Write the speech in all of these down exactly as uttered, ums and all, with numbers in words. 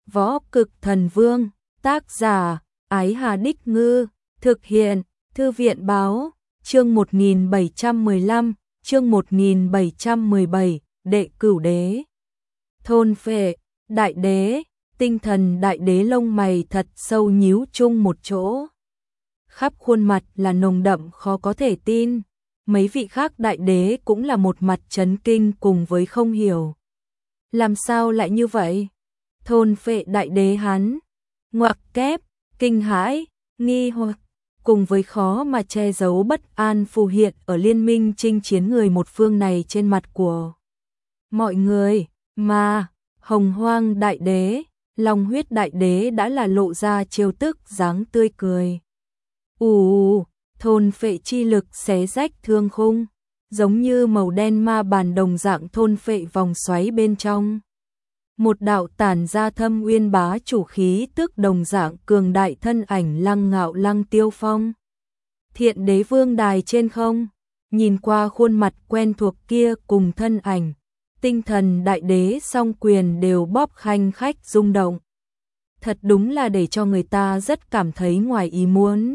Võ Cực Thần Vương, tác giả, Ái Hà Đích Ngư, thực hiện, Thư viện Báo, chương một nghìn bảy trăm mười lăm, chương một nghìn bảy trăm mười bảy, Đệ Cửu Đế. Thôn Phệ, Đại Đế, Tinh Thần Đại Đế lông mày thật sâu nhíu chung một chỗ. Khắp khuôn mặt là nồng đậm khó có thể tin, mấy vị khác đại đế cũng là một mặt chấn kinh cùng với không hiểu. Làm sao lại như vậy? Thôn Phệ Đại Đế hắn, ngoặc kép, kinh hãi, nghi hoặc, cùng với khó mà che giấu bất an phù hiện ở liên minh chinh chiến người một phương này trên mặt của mọi người, mà Hồng Hoang Đại Đế, Long Huyết Đại Đế đã là lộ ra trêu tức dáng tươi cười. Ù, thôn phệ chi lực xé rách thương khung, giống như màu đen ma bàn đồng dạng thôn phệ vòng xoáy bên trong. Một đạo tản ra thâm uyên bá chủ khí tức đồng dạng cường đại thân ảnh lăng ngạo lăng tiêu phong. Thiện Đế Vương đài trên không, nhìn qua khuôn mặt quen thuộc kia cùng thân ảnh, Tinh Thần Đại Đế song quyền đều bóp khanh khách rung động. Thật đúng là để cho người ta rất cảm thấy ngoài ý muốn.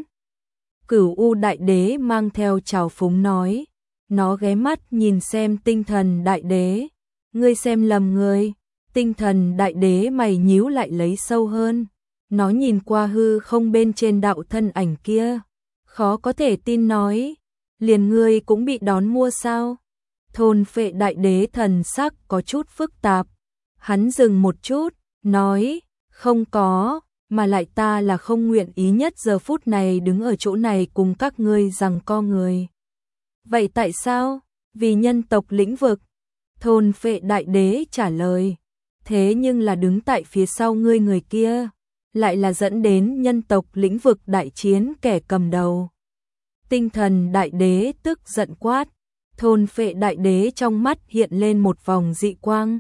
Cửu U Đại Đế mang theo trào phúng nói, nó ghé mắt nhìn xem Tinh Thần Đại Đế, ngươi xem lầm người. Tinh Thần Đại Đế mày nhíu lại lấy sâu hơn, nó nhìn qua hư không bên trên đạo thân ảnh kia, khó có thể tin nói, liền ngươi cũng bị đón mua sao? Thôn Phệ Đại Đế thần sắc có chút phức tạp, hắn dừng một chút, nói, không có, mà lại ta là không nguyện ý nhất giờ phút này đứng ở chỗ này cùng các ngươi giằng co người. Vậy tại sao? Vì nhân tộc lĩnh vực. Thôn Phệ Đại Đế trả lời, thế nhưng là đứng tại phía sau ngươi người kia, lại là dẫn đến nhân tộc lĩnh vực đại chiến kẻ cầm đầu. Tinh Thần Đại Đế tức giận quát, Thôn Phệ Đại Đế trong mắt hiện lên một vòng dị quang.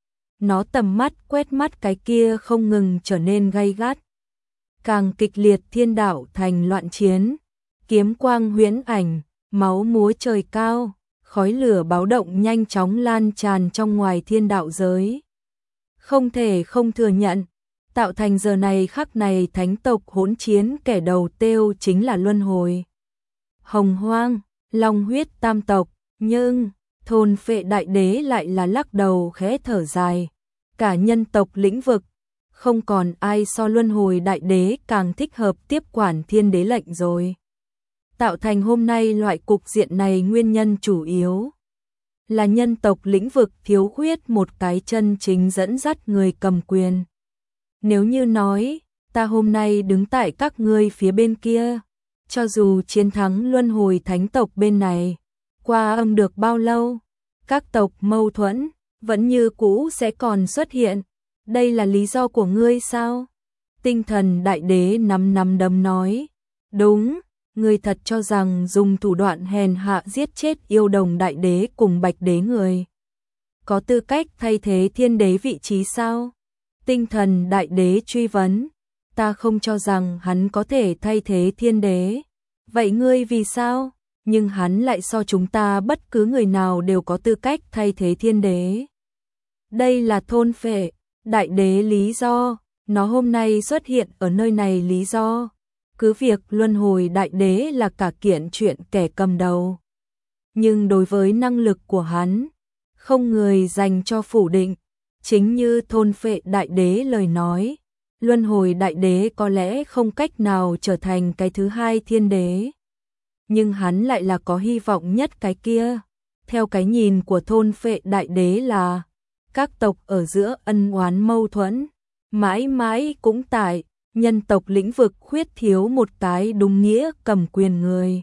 Nó tầm mắt quét mắt cái kia không ngừng trở nên gay gắt. Càng kịch liệt thiên đạo thành loạn chiến, kiếm quang huyễn ảnh, máu múa trời cao, khói lửa báo động nhanh chóng lan tràn trong ngoài thiên đạo giới. Không thể không thừa nhận, tạo thành giờ này khắc này thánh tộc hỗn chiến kẻ đầu tiêu chính là Luân Hồi. Hồng Hoang, Long Huyết tam tộc, nhưng Thôn Phệ Đại Đế lại là lắc đầu khẽ thở dài. Cả nhân tộc lĩnh vực, không còn ai so Luân Hồi Đại Đế càng thích hợp tiếp quản Thiên Đế lệnh rồi. Tạo thành hôm nay loại cục diện này nguyên nhân chủ yếu là nhân tộc lĩnh vực thiếu khuyết một cái chân chính dẫn dắt người cầm quyền. Nếu như nói, ta hôm nay đứng tại các ngươi phía bên kia, cho dù chiến thắng Luân Hồi Thánh tộc bên này, qua âm được bao lâu, các tộc mâu thuẫn vẫn như cũ sẽ còn xuất hiện. Đây là lý do của ngươi sao? Tinh Thần Đại Đế nắm nắm đấm nói, đúng, ngươi thật cho rằng dùng thủ đoạn hèn hạ giết chết yêu đồng đại đế cùng bạch đế người có tư cách thay thế thiên đế vị trí sao? Tinh Thần Đại Đế truy vấn, ta không cho rằng hắn có thể thay thế thiên đế. Vậy ngươi vì sao? Nhưng hắn lại so chúng ta bất cứ người nào đều có tư cách thay thế thiên đế. Đây là Thôn Phệ Đại Đế lý do, nó hôm nay xuất hiện ở nơi này lý do. Cứ việc Luân Hồi Đại Đế là cả kiện chuyện kẻ cầm đầu, nhưng đối với năng lực của hắn, không người dành cho phủ định. Chính như Thôn Phệ Đại Đế lời nói, Luân Hồi Đại Đế có lẽ không cách nào trở thành cái thứ hai thiên đế, nhưng hắn lại là có hy vọng nhất cái kia. Theo cái nhìn của Thôn Phệ Đại Đế là, các tộc ở giữa ân oán mâu thuẫn, mãi mãi cũng tại nhân tộc lĩnh vực khuyết thiếu một cái đúng nghĩa cầm quyền người.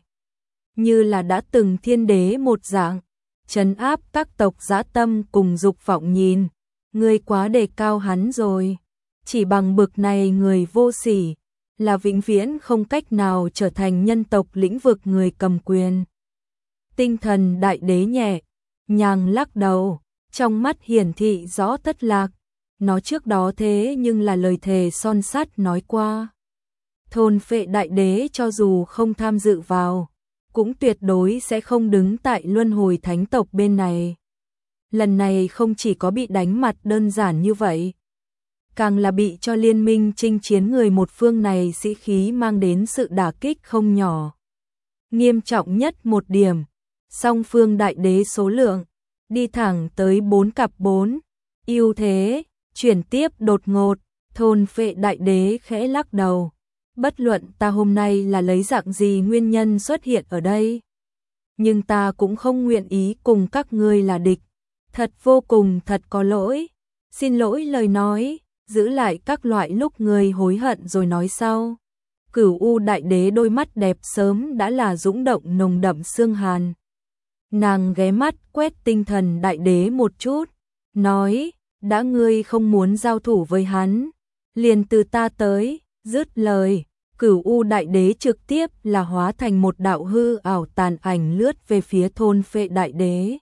Như là đã từng thiên đế một dạng, trấn áp các tộc dã tâm cùng dục vọng nhìn, ngươi quá đề cao hắn rồi. Chỉ bằng bực này người vô sỉ, là vĩnh viễn không cách nào trở thành nhân tộc lĩnh vực người cầm quyền. Tinh Thần Đại Đế nhẹ nhàng lắc đầu, trong mắt hiển thị rõ thất lạc. Nó trước đó thế nhưng là lời thề son sắt nói qua. Thôn Phệ Đại Đế cho dù không tham dự vào, cũng tuyệt đối sẽ không đứng tại Luân Hồi Thánh tộc bên này. Lần này không chỉ có bị đánh mặt đơn giản như vậy. càng là bị cho liên minh chinh chiến người một phương này sĩ khí mang đến sự đả kích không nhỏ. Nghiêm trọng nhất một điểm, song phương đại đế số lượng đi thẳng tới bốn cặp bốn, ưu thế chuyển tiếp đột ngột. Thôn Phệ đại đế khẽ lắc đầu, bất luận ta hôm nay là lấy dạng gì nguyên nhân xuất hiện ở đây, nhưng ta cũng không nguyện ý cùng các ngươi là địch, thật vô cùng thật có lỗi, xin lỗi lời nói, giữ lại các loại lúc ngươi hối hận rồi nói sau. Cửu U đại đế đôi mắt đẹp sớm đã là dũng động nồng đậm xương hàn. Nàng ghé mắt quét tinh thần đại đế một chút, nói, đã ngươi không muốn giao thủ với hắn, liền từ ta tới. Dứt lời, Cửu U đại đế trực tiếp là hóa thành một đạo hư ảo tàn ảnh lướt về phía Thôn Phệ đại đế.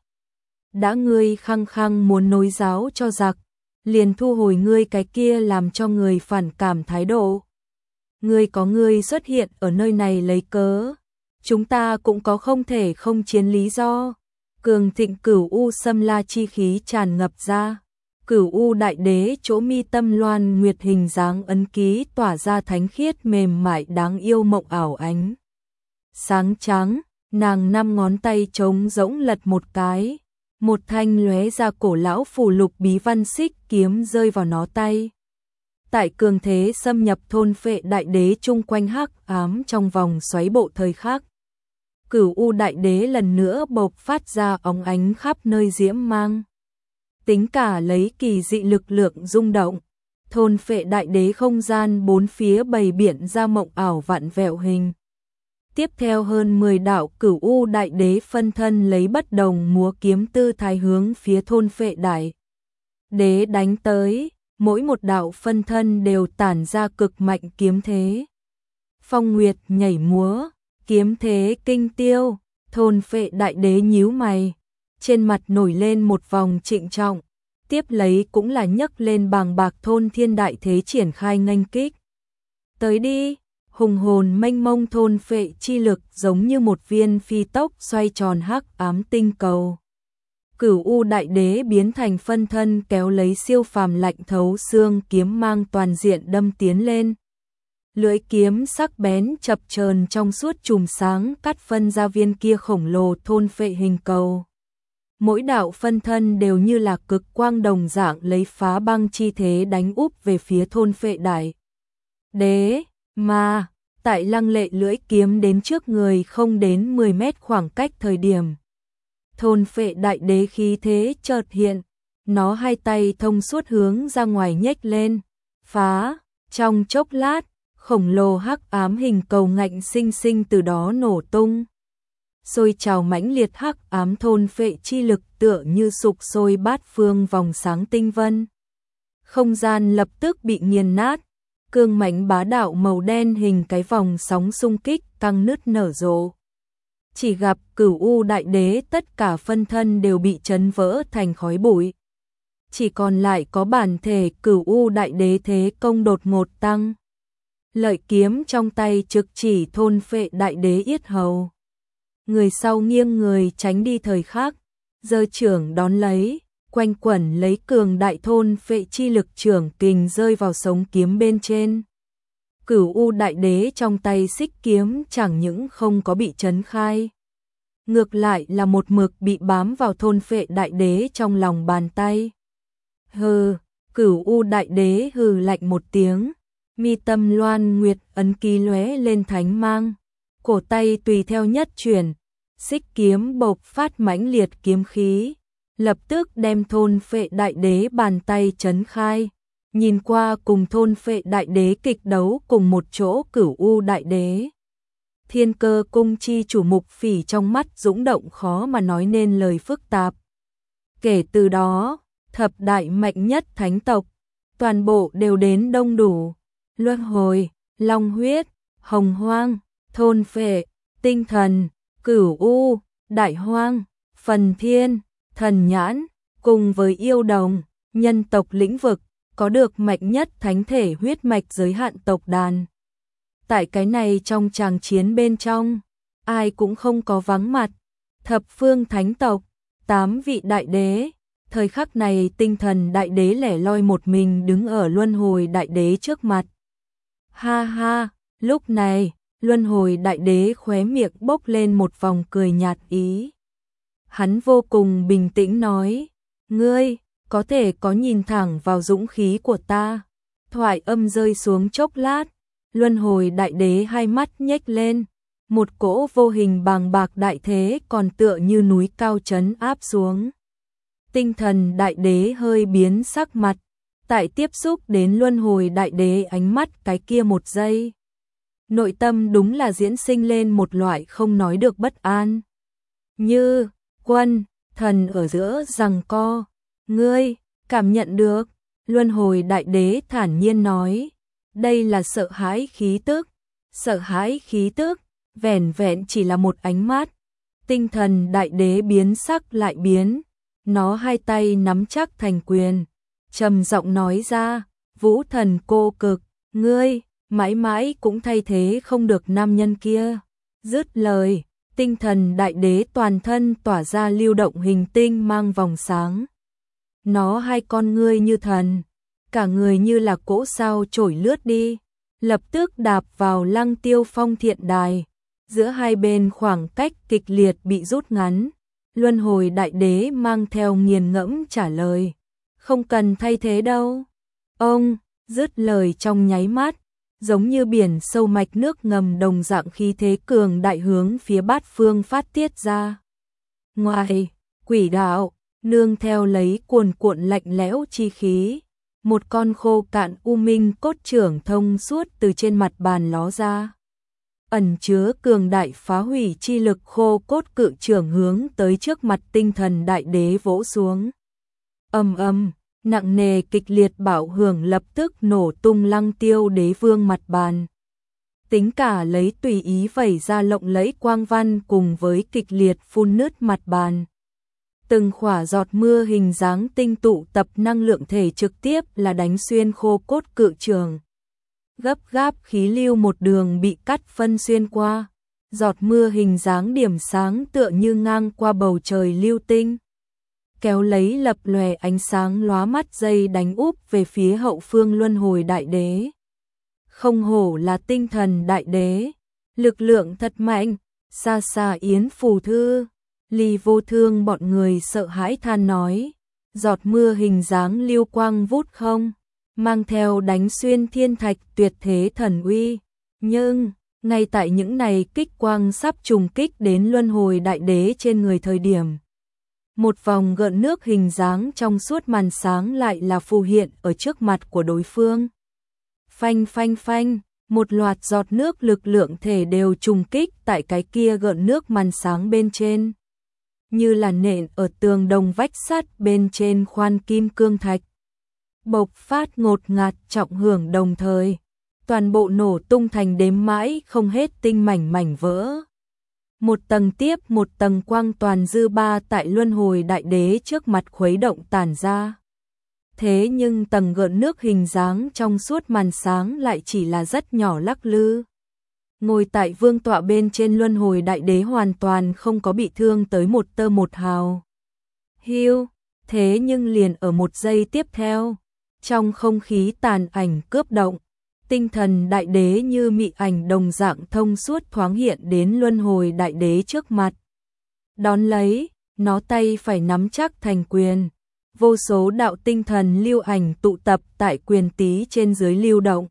Đã ngươi khăng khăng muốn nối giáo cho giặc, liền thu hồi ngươi cái kia làm cho người phản cảm thái độ. Ngươi có ngươi xuất hiện ở nơi này lấy cớ, chúng ta cũng có không thể không chiến lý do. Cường thịnh Cửu U xâm la chi khí tràn ngập ra. Cửu U đại đế chỗ mi tâm loan nguyệt hình dáng ấn ký tỏa ra thánh khiết mềm mại đáng yêu mộng ảo ánh sáng trắng, nàng năm ngón tay trống rỗng lật một cái, một thanh lóe ra cổ lão phù lục bí văn xích kiếm rơi vào nó tay. Tại cường thế xâm nhập Thôn Phệ đại đế chung quanh hắc ám trong vòng xoáy bộ thời khắc, Cửu U đại đế lần nữa bộc phát ra óng ánh khắp nơi diễm mang. Tính cả lấy kỳ dị lực lượng rung động, Thôn Phệ đại đế không gian bốn phía bày biện ra mộng ảo vạn vẹo hình. Tiếp theo hơn mười đạo Cửu U đại đế phân thân lấy bất đồng múa kiếm tư thái hướng phía Thôn Phệ đại đế đánh tới, mỗi một đạo phân thân đều tản ra cực mạnh kiếm thế. Phong Nguyệt nhảy múa, kiếm thế kinh tiêu, Thôn Phệ đại đế nhíu mày, trên mặt nổi lên một vòng trịnh trọng, tiếp lấy cũng là nhấc lên bàng bạc thôn thiên đại thế triển khai nghênh kích. Tới đi, hùng hồn mênh mông thôn phệ chi lực giống như một viên phi tốc xoay tròn hắc ám tinh cầu. Cửu U đại đế biến thành phân thân kéo lấy siêu phàm lạnh thấu xương kiếm mang toàn diện đâm tiến lên. Lưỡi kiếm sắc bén chập chờn trong suốt chùm sáng cắt phân ra viên kia khổng lồ thôn phệ hình cầu. Mỗi đạo phân thân đều như là cực quang đồng dạng lấy phá băng chi thế đánh úp về phía Thôn Phệ đại đế, mà tại lăng lệ lưỡi kiếm đến trước người không đến mười mét khoảng cách thời điểm. Thôn Phệ đại đế khí thế chợt hiện, nó hai tay thông suốt hướng ra ngoài nhếch lên, phá, trong chốc lát, khổng lồ hắc ám hình cầu ngạnh sinh sinh từ đó nổ tung. Sôi trào mãnh liệt hắc ám thôn phệ chi lực tựa như sục sôi bát phương vòng sáng tinh vân. Không gian lập tức bị nghiền nát, cương mãnh bá đạo màu đen hình cái vòng sóng xung kích căng nứt nở rộ. Chỉ gặp Cửu U đại đế tất cả phân thân đều bị chấn vỡ thành khói bụi. Chỉ còn lại có bản thể Cửu U đại đế thế công đột ngột tăng. Lợi kiếm trong tay trực chỉ Thôn Phệ đại đế yết hầu. Người sau nghiêng người tránh đi thời khắc, giơ trưởng đón lấy, quanh quẩn lấy cường đại thôn phệ chi lực trưởng kình rơi vào sống kiếm bên trên. Cửu U đại đế trong tay xích kiếm chẳng những không có bị chấn khai, ngược lại là một mực bị bám vào Thôn Phệ đại đế trong lòng bàn tay. Hừ, Cửu U đại đế hừ lạnh một tiếng, mi tâm loan nguyệt ấn ký lóe lên thánh mang, cổ tay tùy theo nhất chuyển, xích kiếm bộc phát mãnh liệt kiếm khí, lập tức đem Thôn Phệ đại đế bàn tay chấn khai. Nhìn qua cùng Thôn Phệ đại đế kịch đấu cùng một chỗ Cửu U đại đế. Thiên Cơ cung chi chủ Mục Phỉ trong mắt dũng động khó mà nói nên lời phức tạp. Kể từ đó, thập đại mạnh nhất thánh tộc, toàn bộ đều đến đông đủ. Luân hồi, Long huyết, Hồng hoang, Thôn Phệ, Tinh thần, Cửu U, Đại hoang, Phần thiên, Thần nhãn, cùng với yêu đồng, nhân tộc lĩnh vực, có được mạnh nhất thánh thể huyết mạch giới hạn tộc đàn. Tại cái này trong tràng chiến bên trong, ai cũng không có vắng mặt. Thập phương thánh tộc, tám vị đại đế, Thời khắc này tinh thần đại đế lẻ loi một mình đứng ở luân hồi đại đế trước mặt. Ha ha, lúc này, luân hồi đại đế khóe miệng bốc lên một vòng cười nhạt ý. Hắn vô cùng bình tĩnh nói, ngươi, có thể có nhìn thẳng vào dũng khí của ta. Thoại âm rơi xuống chốc lát, luân hồi đại đế hai mắt nhếch lên, một cỗ vô hình bàng bạc đại thế còn tựa như núi cao trấn áp xuống. Tinh thần đại đế hơi biến sắc mặt, tại tiếp xúc đến luân hồi đại đế ánh mắt cái kia một giây. Nội tâm đúng là diễn sinh lên một loại không nói được bất an. Như, quân, thần ở giữa giằng co, ngươi, cảm nhận được, luân hồi đại đế thản nhiên nói, đây là sợ hãi khí tức, sợ hãi khí tức, vẻn vẹn chỉ là một ánh mắt. Tinh thần đại đế biến sắc lại biến, nó hai tay nắm chắc thành quyền, trầm giọng nói ra, vũ thần cô cực, ngươi, mãi mãi cũng thay thế không được nam nhân kia. Dứt lời, tinh thần đại đế toàn thân tỏa ra lưu động hình tinh mang vòng sáng. Nó hai con ngươi như thần, cả người như là cỗ sao trổi lướt đi, lập tức đạp vào Lăng Tiêu Phong thiện đài. Giữa hai bên khoảng cách kịch liệt bị rút ngắn. Luân hồi đại đế mang theo nghiền ngẫm trả lời, không cần thay thế đâu. Ông, dứt lời trong nháy mắt, giống như biển sâu mạch nước ngầm đồng dạng khí thế cường đại hướng phía bát phương phát tiết ra. Ngoài, quỷ đạo, nương theo lấy cuồn cuộn lạnh lẽo chi khí, một con khô cạn u minh cốt trưởng thông suốt từ trên mặt bàn ló ra. Ẩn chứa cường đại phá hủy chi lực khô cốt cự trưởng hướng tới trước mặt tinh thần đại đế vỗ xuống. Ầm ầm, nặng nề kịch liệt bạo hưởng lập tức nổ tung Lăng Tiêu đế vương mặt bàn. Tính cả lấy tùy ý vẩy ra lộng lẫy quang văn cùng với kịch liệt phun nứt mặt bàn. Từng khỏa giọt mưa hình dáng tinh tụ tập năng lượng thể trực tiếp là đánh xuyên khô cốt cự trường. Gấp gáp khí lưu một đường bị cắt phân xuyên qua, giọt mưa hình dáng điểm sáng tựa như ngang qua bầu trời lưu tinh. Kéo lấy lập lòe ánh sáng lóa mắt dây đánh úp về phía hậu phương luân hồi đại đế. Không hổ là tinh thần đại đế, lực lượng thật mạnh, xa xa yến phù thư. Ly Vô Thương bọn người sợ hãi than nói, giọt mưa hình dáng lưu quang vút không, mang theo đánh xuyên thiên thạch tuyệt thế thần uy. Nhưng, ngay tại những này kích quang sắp trùng kích đến luân hồi đại đế trên người thời điểm. Một vòng gợn nước hình dáng trong suốt màn sáng lại là phù hiện ở trước mặt của đối phương. Phanh phanh phanh, một loạt giọt nước lực lượng thể đều trùng kích tại cái kia gợn nước màn sáng bên trên. Như là nện ở tường đồng vách sắt bên trên khoan kim cương thạch. Bộc phát ngột ngạt trọng hưởng đồng thời, toàn bộ nổ tung thành đếm mãi không hết tinh mảnh mảnh vỡ. Một tầng tiếp một tầng quang toàn dư ba tại luân hồi đại đế trước mặt khuấy động tản ra. Thế nhưng tầng gợn nước hình dáng trong suốt màn sáng lại chỉ là rất nhỏ lắc lư. Ngồi tại vương tọa bên trên luân hồi đại đế hoàn toàn không có bị thương tới một tơ một hào. Hiu, thế nhưng liền ở một giây tiếp theo, trong không khí tàn ảnh cướp động, tinh thần đại đế như mị ảnh đồng dạng thông suốt thoáng hiện đến luân hồi đại đế trước mặt. Đón lấy, nó tay phải nắm chắc thành quyền, vô số đạo tinh thần lưu ảnh tụ tập tại quyền tí trên dưới lưu động.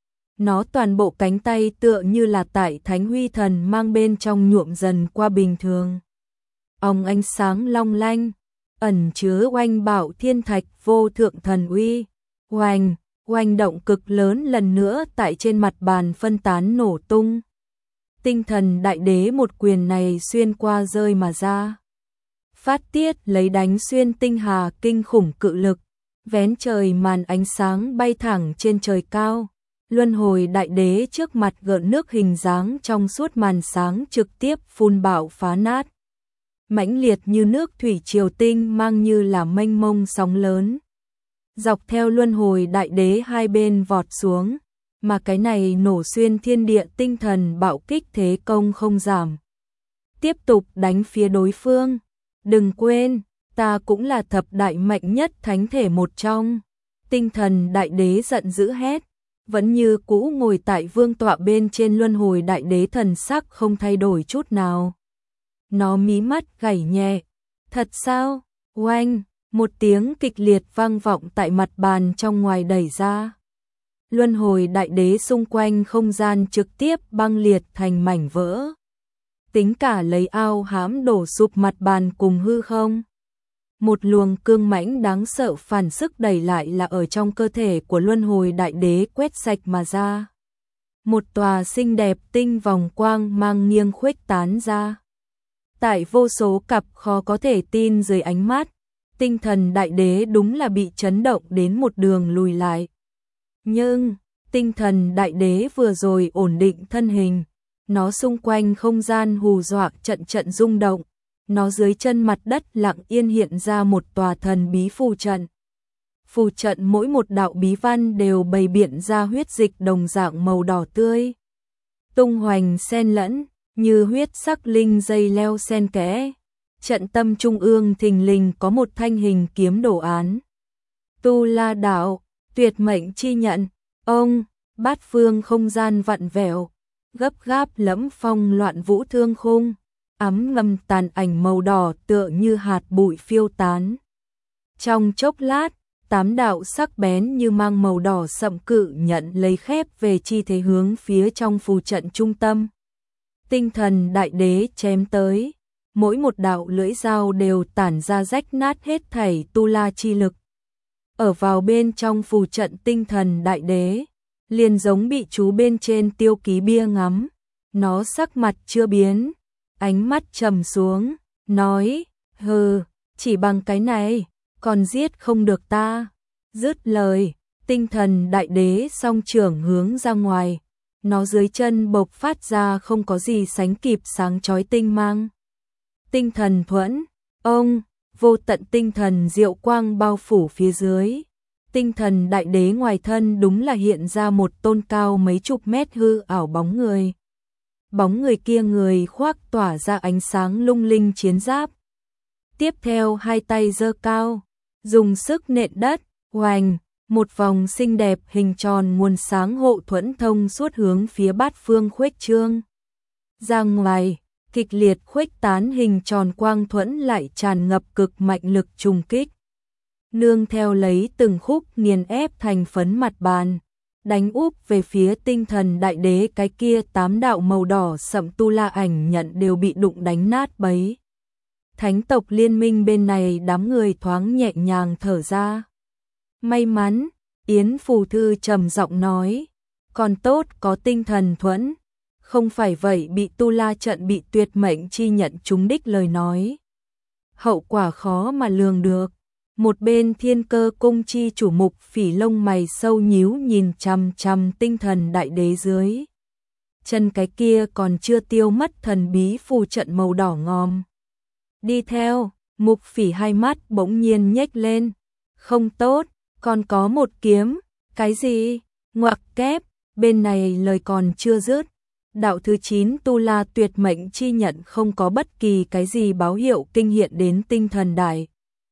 Nó toàn bộ cánh tay tựa như là tại thánh huy thần mang bên trong nhuộm dần qua bình thường. Ong ánh sáng long lanh, ẩn chứa oanh bạo thiên thạch vô thượng thần uy, oanh, oanh động cực lớn lần nữa tại trên mặt bàn phân tán nổ tung. Tinh thần đại đế một quyền này xuyên qua rơi mà ra. Phát tiết lấy đánh xuyên tinh hà kinh khủng cự lực, vén trời màn ánh sáng bay thẳng trên trời cao. Luân hồi đại đế trước mặt gợn nước hình dáng trong suốt màn sáng trực tiếp phun bạo phá nát. Mãnh liệt như nước thủy triều tinh mang như là mênh mông sóng lớn. Dọc theo luân hồi đại đế hai bên vọt xuống, mà cái này nổ xuyên thiên địa tinh thần bạo kích thế công không giảm. Tiếp tục đánh phía đối phương. Đừng quên, ta cũng là thập đại mạnh nhất thánh thể một trong. Tinh thần đại đế giận dữ hét, vẫn như cũ ngồi tại vương tọa bên trên luân hồi đại đế thần sắc không thay đổi chút nào. Nó mí mắt gảy nhẹ, thật sao? Oanh, một tiếng kịch liệt vang vọng tại mặt bàn trong ngoài đẩy ra. Luân hồi đại đế xung quanh không gian trực tiếp băng liệt thành mảnh vỡ. Tính cả lấy ao hãm đổ sụp mặt bàn cùng hư không. Một luồng cương mãnh đáng sợ phản sức đẩy lại là ở trong cơ thể của luân hồi đại đế quét sạch mà ra. Một tòa xinh đẹp tinh vòng quang mang nghiêng khuếch tán ra. Tại vô số cặp khó có thể tin dưới ánh mắt, tinh thần đại đế đúng là bị chấn động đến một đường lùi lại. Nhưng, tinh thần đại đế vừa rồi ổn định thân hình, nó xung quanh không gian hù dọa trận trận rung động, nó dưới chân mặt đất lặng yên hiện ra một tòa thần bí phù trận. Phù trận mỗi một đạo bí văn đều bày biện ra huyết dịch đồng dạng màu đỏ tươi. Tung hoành xen lẫn, như huyết sắc linh dây leo xen kẽ. Trận tâm trung ương thình lình có một thanh hình kiếm đồ án. Tu La đạo, tuyệt mệnh chi nhận, ông, bát phương không gian vặn vẹo, gấp gáp lẫm phong loạn vũ thương khung, ấm ngầm tàn ảnh màu đỏ tựa như hạt bụi phiêu tán. Trong chốc lát, tám đạo sắc bén như mang màu đỏ sậm cự nhận lấy khép về chi thế hướng phía trong phù trận trung tâm. Tinh thần đại đế chém tới, mỗi một đạo lưỡi dao đều tản ra rách nát hết thảy tu la chi lực. Ở vào bên trong phù trận tinh thần đại đế, liền giống bị chú bên trên tiêu ký bia ngắm, nó sắc mặt chưa biến, ánh mắt trầm xuống, nói, hừ, chỉ bằng cái này, còn giết không được ta. Dứt lời, tinh thần đại đế song trưởng hướng ra ngoài, nó dưới chân bộc phát ra không có gì sánh kịp sáng chói tinh mang. Tinh thần thuẫn, ông, vô tận tinh thần diệu quang bao phủ phía dưới. Tinh thần đại đế ngoài thân đúng là hiện ra một tôn cao mấy chục mét hư ảo bóng người. Bóng người kia người khoác tỏa ra ánh sáng lung linh chiến giáp. Tiếp theo hai tay giơ cao, dùng sức nện đất, oành, một vòng xinh đẹp hình tròn nguồn sáng hộ thuẫn thông suốt hướng phía bát phương khuếch trương. Ra ngoài, kịch liệt khuếch tán hình tròn quang thuẫn lại tràn ngập cực mạnh lực trùng kích. Nương theo lấy từng khúc nghiền ép thành phấn mặt bàn, đánh úp về phía tinh thần đại đế cái kia tám đạo màu đỏ sậm tu la ảnh nhận đều bị đụng đánh nát bấy. Thánh tộc liên minh bên này đám người thoáng nhẹ nhàng thở ra. May mắn, Yến Phù Thư trầm giọng nói, còn tốt có tinh thần thuẫn, không phải vậy bị tu la trận bị tuyệt mệnh chi nhận trúng đích lời nói. Hậu quả khó mà lường được. Một bên Thiên Cơ cung chi chủ Mục Phỉ lông mày sâu nhíu nhìn chằm chằm tinh thần đại đế dưới. Chân cái kia còn chưa tiêu mất thần bí phù trận màu đỏ ngòm. Đi theo, Mục Phỉ hai mắt bỗng nhiên nhếch lên. Không tốt, còn có một kiếm. Cái gì? Ngoặc kép, bên này lời còn chưa dứt. Đạo thứ chín tu la tuyệt mệnh chi nhận không có bất kỳ cái gì báo hiệu kinh hiện đến tinh thần đại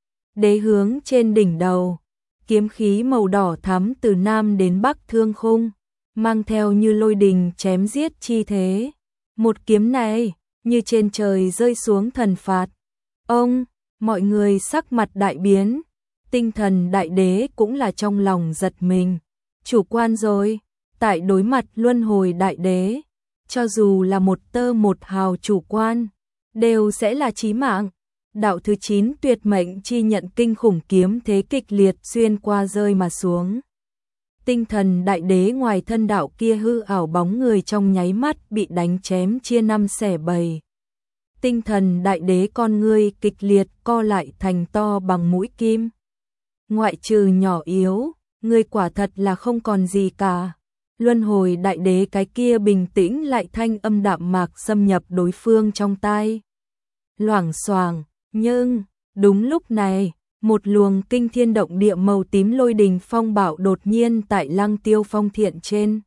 đế hướng trên đỉnh đầu, kiếm khí màu đỏ thắm từ nam đến bắc thương khung, mang theo như lôi đình chém giết chi thế. Một kiếm này, như trên trời rơi xuống thần phạt. Ông, mọi người sắc mặt đại biến, tinh thần đại đế cũng là trong lòng giật mình. Chủ quan rồi, tại đối mặt luân hồi đại đế, cho dù là một tơ một hào chủ quan, đều sẽ là chí mạng. Đạo thứ chín tuyệt mệnh chi nhận kinh khủng kiếm thế kịch liệt xuyên qua rơi mà xuống. Tinh thần đại đế ngoài thân đạo kia hư ảo bóng người trong nháy mắt bị đánh chém chia năm xẻ bảy. Tinh thần đại đế con ngươi kịch liệt co lại thành to bằng mũi kim. Ngoại trừ nhỏ yếu, ngươi quả thật là không còn gì cả. Luân hồi đại đế cái kia bình tĩnh lại thanh âm đạm mạc xâm nhập đối phương trong tai. Loảng xoảng. Nhưng, đúng lúc này, một luồng kinh thiên động địa màu tím lôi đình phong bạo đột nhiên tại Lăng Tiêu Phong Thiện trên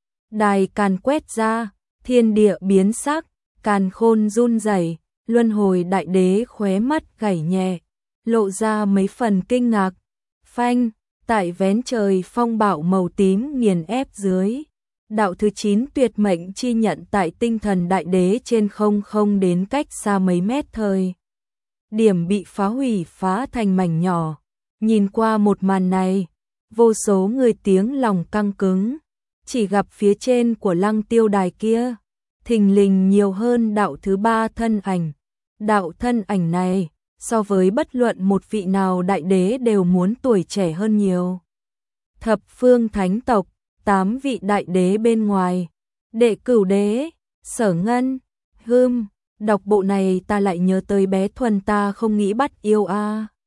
đài càn quét ra, thiên địa biến sắc, càn khôn run rẩy, luân hồi đại đế khóe mắt gảy nhẹ, lộ ra mấy phần kinh ngạc. Phanh, tại vén trời phong bạo màu tím nghiền ép dưới. Đạo thứ chín tuyệt mệnh chi nhận tại tinh thần đại đế trên không không đến cách xa mấy mét thời. Điểm bị phá hủy phá thành mảnh nhỏ. Nhìn qua một màn này, vô số người tiếng lòng căng cứng. Chỉ gặp phía trên của lăng tiêu đài kia, thình lình nhiều hơn đạo thứ ba thân ảnh. Đạo thân ảnh này, so với bất luận một vị nào đại đế đều muốn tuổi trẻ hơn nhiều. Thập phương thánh tộc, tám vị đại đế bên ngoài. Đệ cửu đế, Sở Ngân, hưm, đọc bộ này ta lại nhớ tới bé Thuần ta không nghĩ bắt yêu a. À.